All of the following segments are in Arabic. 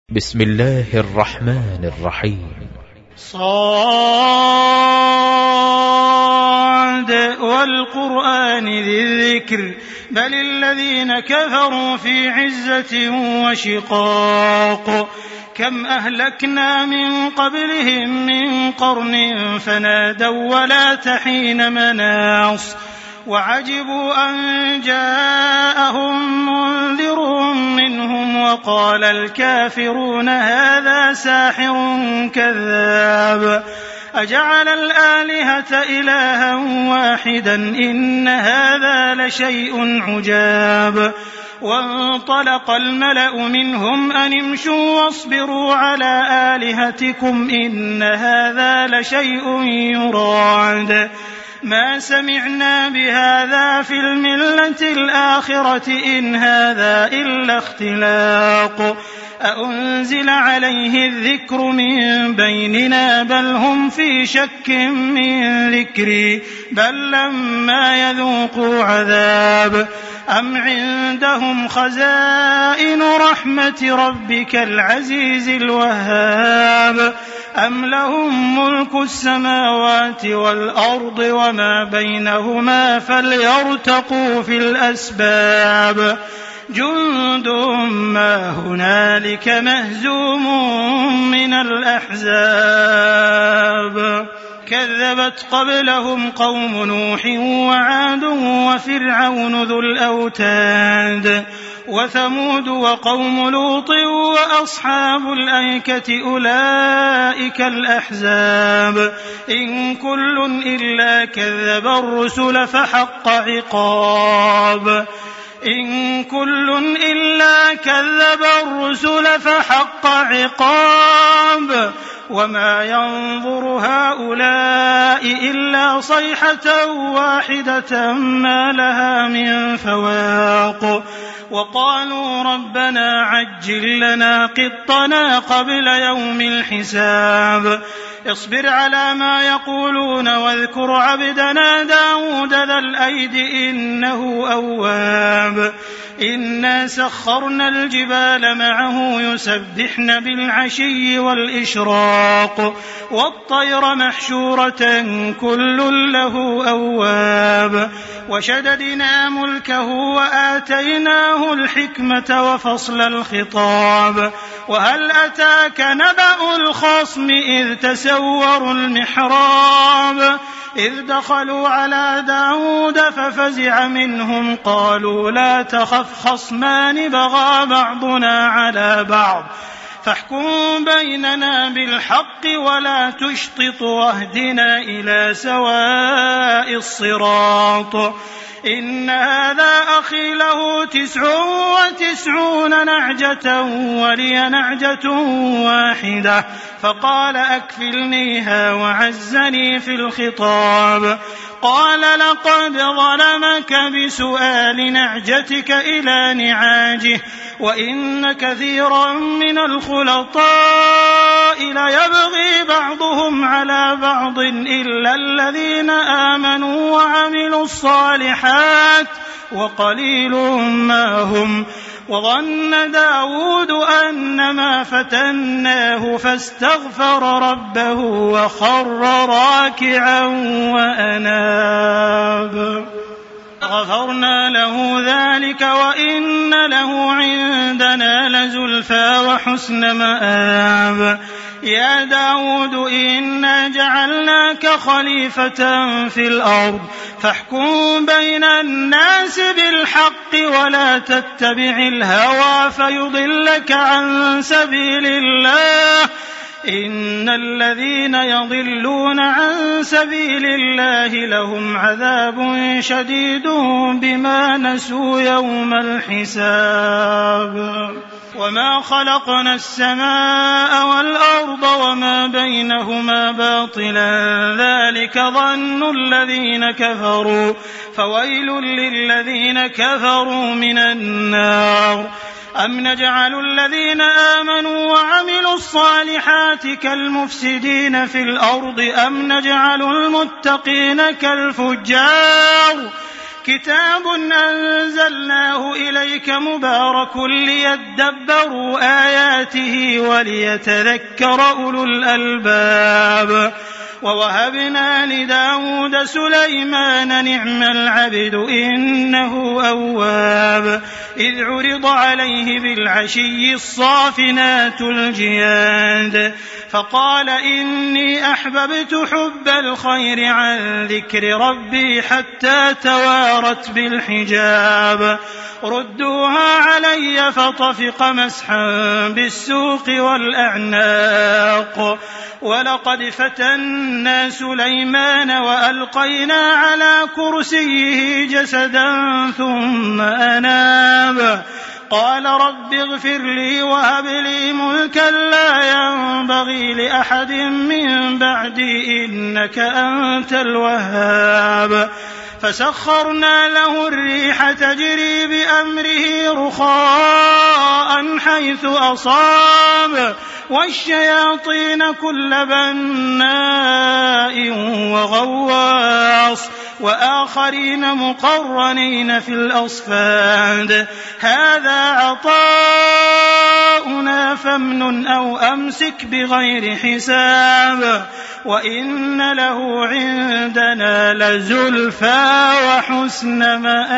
بسم الله الرحمن الرحيم. صاد والقرآن ذي الذكر بل الذين كفروا في عزة وشقاق كم أهلكنا من قبلهم من قرن فنادوا ولا تحين مناص وعجبوا أن جاءهم منذر منهم وقال الكافرون هذا ساحر كذاب أجعل الآلهة إلها واحدا إن هذا لشيء عجاب وانطلق الملأ منهم أن امشوا واصبروا على آلهتكم إن هذا لشيء يراد ما سمعنا بهذا في الملة الآخرة إن هذا إلا اختلاق أأنزل عليه الذكر من بيننا بل هم في شك من ذكري بل لما يذوقوا عذاب أم عندهم خزائن رحمة ربك العزيز الوهاب أم لهم ملك السماوات والأرض وما بينهما فليرتقوا في الأسباب جند ما هنالك مهزوم من الأحزاب كذبت قبلهم قوم نوح وعاد وفرعون ذو الأوتاد وثمود وقوم لوط وأصحاب الأيكة أولئك الأحزاب إن كل إلا كذب الرسل فحق عقاب إن كل إلا كذب الرسل فحق عقاب وما ينظر هؤلاء إلا صيحة واحدة ما لها من فواق وقالوا ربنا عجل لنا قطنا قبل يوم الحساب اصبر على ما يقولون واذكر عبدنا داود ذا الأيد إنه أواب إنا سخرنا الجبال معه يسبحن بالعشي والإشراق والطير محشورة كل له أواب وشددنا ملكه وآتيناه الحكمة وفصل الخطاب وهل أتاك نبأ الخصم إذ تسوروا المحراب إذ دخلوا على داود ففزع منهم قالوا لا تخف خصمان بغى بعضنا على بعض فاحكم بيننا بالحق ولا تشطط واهدنا إلى سواء الصراط إن هذا أخي له 99 نعجة ولي نعجة واحدة فقال أكفلنيها وعزني في الخطاب قال لقد ظلمك بسؤال نعجتك إلى نعاجه وإن كثيرا من الخلطاء ليبغي بعضهم على بعض إلا الذين آمنوا وعملوا الصالحات وقليل ما هم وظن داود أنما فتناه فاستغفر ربه وخر راكعا وأناب غفرنا له ذلك وإن له عندنا لزلفى وحسن مآب يا داود إنا جعلناك خليفة في الأرض فاحكم بين الناس بالحق ولا تتبع الهوى فيضلك عن سبيل الله إن الذين يضلون عن سبيل الله لهم عذاب شديد بما نسوا يوم الحساب وما خلقنا السماء والأرض وما بينهما باطلا ذلك ظن الذين كفروا فويل للذين كفروا من النار أم نجعل الذين آمنوا وعملوا الصالحات كالمفسدين في الأرض أم نجعل المتقين كالفجار كتاب أنزلناه إليك مبارك ليدبروا آياته وليتذكر أولو الألباب. ووهبنا لداود سليمان نعم العبد إنه أواب إذ عرض عليه بالعشي الصافنات الجياد فقال إني أحببت حب الخير عن ذكر ربي حتى توارت بالحجاب ردوها علي فطفق مسحا بالسوق والأعناق ولقد فتنا سليمان وألقينا على كرسيه جسدا ثم أناب قال رب اغفر لي وهب لي ملكا لا ينبغي لأحد من بعدي إنك أنت الوهاب فسخرنا له الريح تجري بأمره رخاء حيث أصاب والشياطين كل بناء وغواص وآخرين مقرنين في الأصفاد هذا عطاؤنا فامنن أو أمسك بغير حساب وإن له عندنا لزلفى وحسن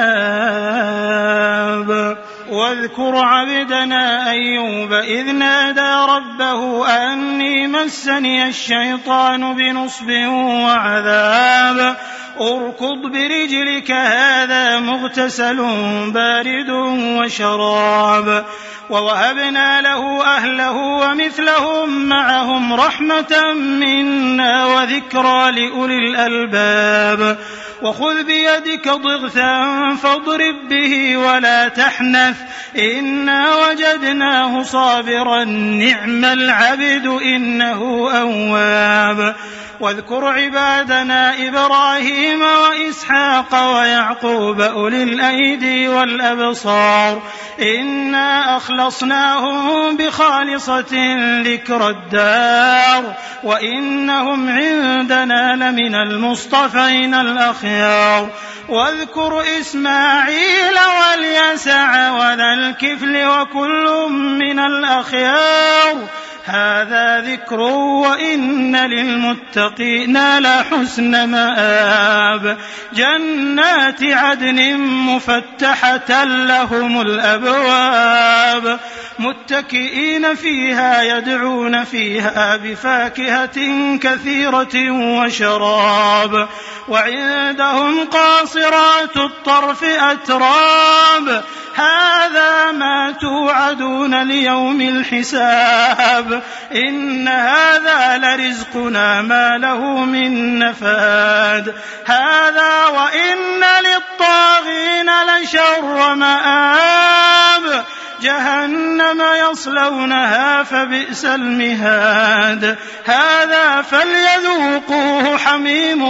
مآب واذكر عبدنا أيوب إذ نادى ربه أني مسني الشيطان بنصب وعذاب اركض برجلك هذا مغتسل بارد وشراب ووهبنا له أهله ومثلهم معهم رحمة منا وذكرى لأولي الألباب وخذ بيدك ضغثا فاضرب به ولا تحنث إنا وجدناه صابرا نعم العبد إنه أواب واذكر عبادنا إبراهيم وإسحاق ويعقوب أولي الأيدي والأبصار إنا أخلصناهم بخالصة ذكر الدار وإنهم عندنا لمن المصطفين الأخيار واذكر إسماعيل واليسع وذا الكفل وكل من الأخيار هذا ذكر وإن للمتقين لحسن مآب جنات عدن مفتحة لهم الأبواب متكئين فيها يدعون فيها بفاكهة كثيرة وشراب وعندهم قاصرات الطرف أتراب هذا ما توعدون ليوم الحساب إن هذا لرزقنا ما له من نفاد هذا وإن للطاغين لشر مآب جهنم يصلونها فبئس المهاد هذا فليذوقوه حميم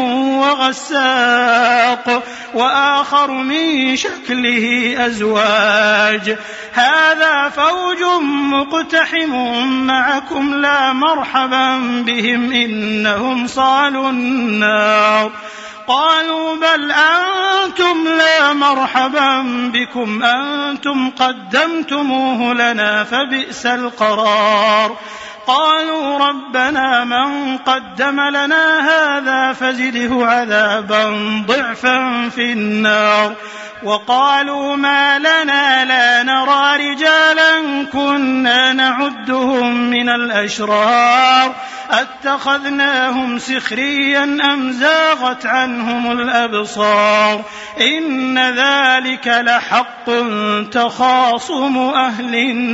وغساق وآخر من شكله أزواج هذا فوج مقتحم معكم لا مرحبا بهم إنهم صالوا النار قالوا بل أنتم لا مرحبا بكم أنتم قدمتموه لنا فبئس القرار قالوا ربنا من قدم لنا هذا فزده عذابا ضعفا في النار وقالوا ما لنا لا نرى رجالا كنا نعدهم من الأشرار أتخذناهم سخريا أم زاغت عنهم الأبصار إن ذلك لحق تخاصم أهل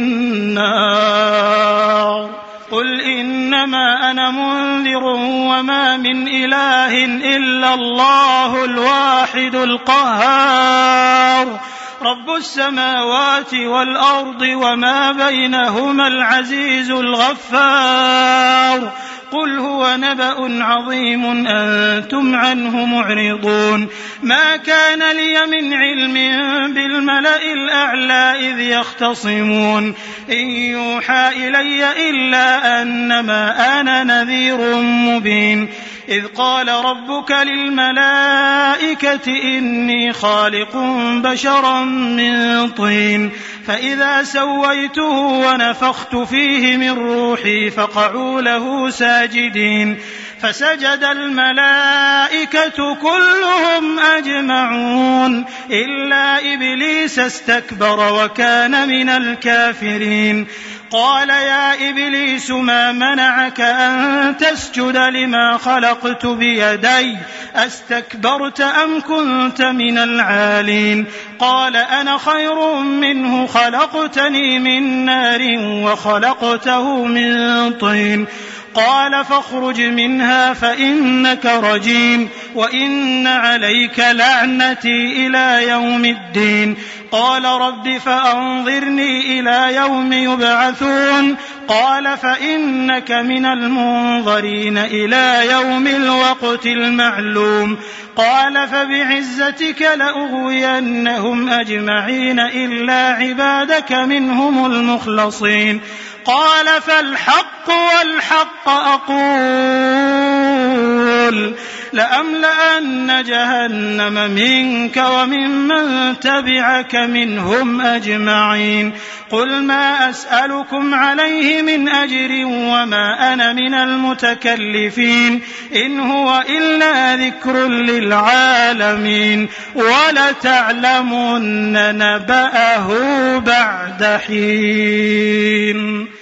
النار قل إنما أنا منذر وما من إله إلا الله الواحد القهار رب السماوات والأرض وما بينهما العزيز الغفار قل هو نبأ عظيم أنتم عنه معرضون ما كان لي من علم بالملأ الأعلى إذ يختصمون إن يوحى إلي إلا أنما أنا نذير مبين إذ قال ربك للملائكة إني خالق بشرا من طين فإذا سويته ونفخت فيه من روحي فقعوا له ساجدين فسجد الملائكة كلهم أجمعون إلا إبليس استكبر وكان من الكافرين قال يا إبليس ما منعك أن تسجد لما خلقت بيدي أستكبرت أم كنت من العالين قال أنا خير منه خلقتني من نار وخلقته من طين قال فاخرج منها فإنك رجيم وإن عليك لعنتي إلى يوم الدين قال رب فأنظرني إلى يوم يبعثون قال فإنك من المنظرين إلى يوم الوقت المعلوم قال فبعزتك لأغوينهم أجمعين إلا عبادك منهم المخلصين قال فالحق والحق أقول لأملأن جهنم منك وممن تبعك منهم أجمعين قل ما أسألكم عليه من أجر وما أنا من المتكلفين إن هو إلا ذكر للعالمين ولتعلمن نبأه بعد حين